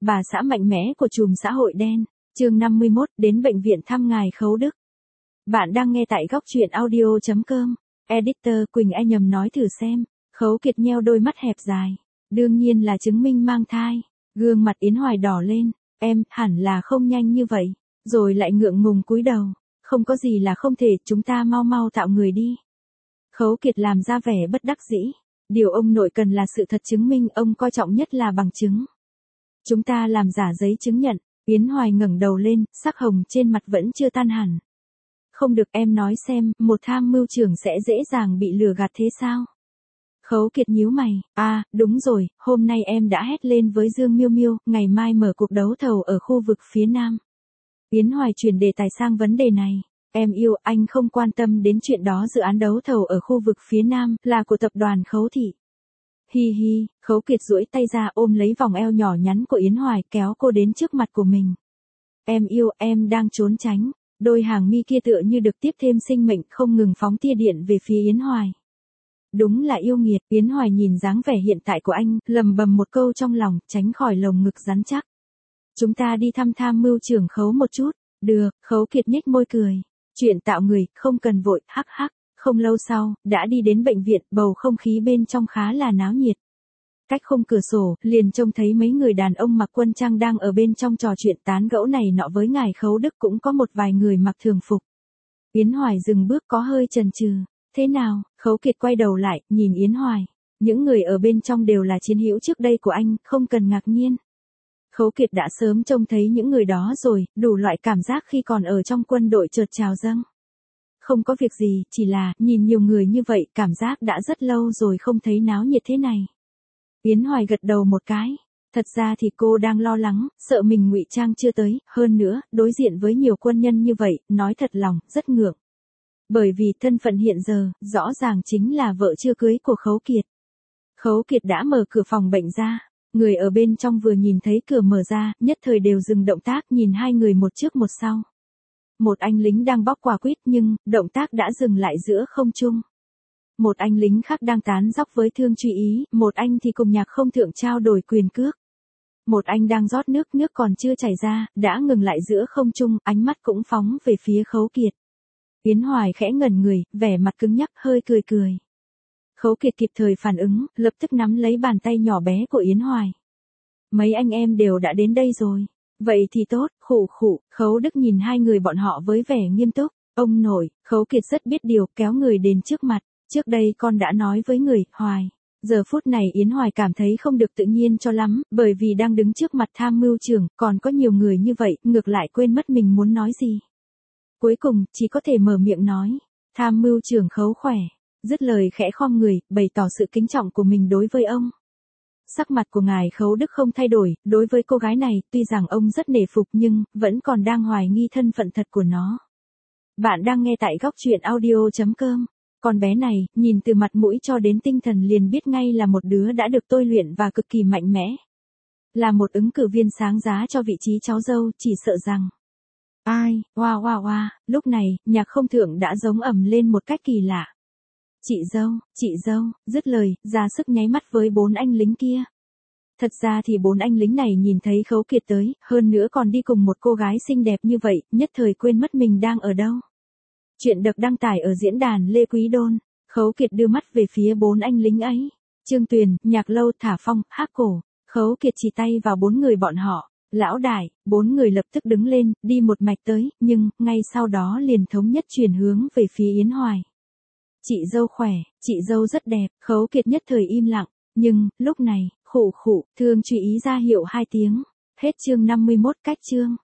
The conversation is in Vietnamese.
bà xã mạnh mẽ của chùm xã hội đen. Chương 51, đến bệnh viện thăm ngài Khấu Đức. Bạn đang nghe tại góc truyện audio.com. Editor Quỳnh Anh nhầm nói thử xem. Khấu Kiệt nheo đôi mắt hẹp dài. Đương nhiên là chứng minh mang thai. Gương mặt Yến Hoài đỏ lên. Em, hẳn là không nhanh như vậy. Rồi lại ngượng ngùng cúi đầu. Không có gì là không thể, chúng ta mau mau tạo người đi. Khấu Kiệt làm ra vẻ bất đắc dĩ. Điều ông nội cần là sự thật chứng minh, ông coi trọng nhất là bằng chứng. Chúng ta làm giả giấy chứng nhận. Yến Hoài ngẩng đầu lên, sắc hồng trên mặt vẫn chưa tan hẳn. Không được, em nói xem, một tham mưu trưởng sẽ dễ dàng bị lừa gạt thế sao? Khấu Kiệt nhíu mày, đúng rồi, hôm nay em đã hét lên với Dương Miêu Miêu, ngày mai mở cuộc đấu thầu ở khu vực phía Nam. Yến Hoài chuyển đề tài sang vấn đề này. Em yêu, anh không quan tâm đến chuyện đó, dự án đấu thầu ở khu vực phía Nam là của tập đoàn Khấu Thị. Hi hi, Khấu Kiệt duỗi tay ra ôm lấy vòng eo nhỏ nhắn của Yến Hoài, kéo cô đến trước mặt của mình. Em yêu, em đang trốn tránh. Đôi hàng mi kia tựa như được tiếp thêm sinh mệnh, không ngừng phóng tia điện về phía Yến Hoài. Đúng là yêu nghiệt. Yến Hoài nhìn dáng vẻ hiện tại của anh, lầm bầm một câu trong lòng, tránh khỏi lồng ngực rắn chắc. Chúng ta đi thăm tham mưu trưởng Khấu một chút. Được, Khấu Kiệt nhếch môi cười. Chuyện tạo người, không cần vội, hắc hắc. Không lâu sau, đã đi đến bệnh viện, bầu không khí bên trong khá là náo nhiệt. Cách khung cửa sổ, liền trông thấy mấy người đàn ông mặc quân trang đang ở bên trong trò chuyện tán gẫu này nọ với ngài Khấu Đức, cũng có một vài người mặc thường phục. Yến Hoài dừng bước có hơi chần chừ. Thế nào? Khấu Kiệt quay đầu lại, nhìn Yến Hoài. Những người ở bên trong đều là chiến hữu trước đây của anh, không cần ngạc nhiên. Khấu Kiệt đã sớm trông thấy những người đó rồi, đủ loại cảm giác khi còn ở trong quân đội chợt trào dâng. Không có việc gì, chỉ là, nhìn nhiều người như vậy, cảm giác đã rất lâu rồi không thấy náo nhiệt thế này. Yến Hoài gật đầu một cái. Thật ra thì cô đang lo lắng, sợ mình ngụy trang chưa tới, hơn nữa, đối diện với nhiều quân nhân như vậy, nói thật lòng, rất ngượng. Bởi vì thân phận hiện giờ, rõ ràng chính là vợ chưa cưới của Khấu Kiệt. Khấu Kiệt đã mở cửa phòng bệnh ra. Người ở bên trong vừa nhìn thấy cửa mở ra, nhất thời đều dừng động tác, nhìn hai người một trước một sau. Một anh lính đang bóc quả quýt nhưng, động tác đã dừng lại giữa không trung. Một anh lính khác đang tán dóc với Thương Truy Ý, một anh thì cùng Nhạc Không Thượng trao đổi quyền cước. Một anh đang rót nước còn chưa chảy ra, đã ngừng lại giữa không trung, ánh mắt cũng phóng về phía Khấu Kiệt. Yến Hoài khẽ ngẩn người, vẻ mặt cứng nhắc, hơi cười cười. Khấu Kiệt kịp thời phản ứng, lập tức nắm lấy bàn tay nhỏ bé của Yến Hoài. Mấy anh em đều đã đến đây rồi. Vậy thì tốt, khụ, Khấu Đức nhìn hai người bọn họ với vẻ nghiêm túc. Ông nội, Khấu Kiệt rất biết điều, kéo người đến trước mặt. Trước đây con đã nói với người, Hoài. Giờ phút này Yến Hoài cảm thấy không được tự nhiên cho lắm, bởi vì đang đứng trước mặt tham mưu trưởng, còn có nhiều người như vậy, ngược lại quên mất mình muốn nói gì. Cuối cùng, chỉ có thể mở miệng nói. Tham mưu trưởng Khấu khỏe. Dứt lời khẽ khom người, bày tỏ sự kính trọng của mình đối với ông. Sắc mặt của ngài Khấu Đức không thay đổi, đối với cô gái này, tuy rằng ông rất nể phục nhưng, vẫn còn đang hoài nghi thân phận thật của nó. Bạn đang nghe tại góc truyện audio.com. Con bé này, nhìn từ mặt mũi cho đến tinh thần liền biết ngay là một đứa đã được tôi luyện và cực kỳ mạnh mẽ. Là một ứng cử viên sáng giá cho vị trí cháu dâu, chỉ sợ rằng. Ai, oa, lúc này, Nhạc Không Thượng đã giống ầm lên một cách kỳ lạ. Chị dâu, dứt lời, ra sức nháy mắt với bốn anh lính kia. Thật ra thì bốn anh lính này nhìn thấy Khấu Kiệt tới, hơn nữa còn đi cùng một cô gái xinh đẹp như vậy, nhất thời quên mất mình đang ở đâu. Chuyện được đăng tải ở diễn đàn Lê Quý Đôn. Khấu Kiệt đưa mắt về phía bốn anh lính ấy. Trương Tuyền, Nhạc Lâu, Thả Phong, Hắc Cổ. Khấu Kiệt chỉ tay vào bốn người bọn họ. Lão đại, bốn người lập tức đứng lên, đi một mạch tới, nhưng, ngay sau đó liền thống nhất chuyển hướng về phía Yến Hoài. Chị dâu khỏe, chị dâu rất đẹp, Khấu Kiệt nhất thời im lặng, nhưng, lúc này, khụ, Thương Truy Ý ra hiệu 2 tiếng. Hết chương 51 cách chương.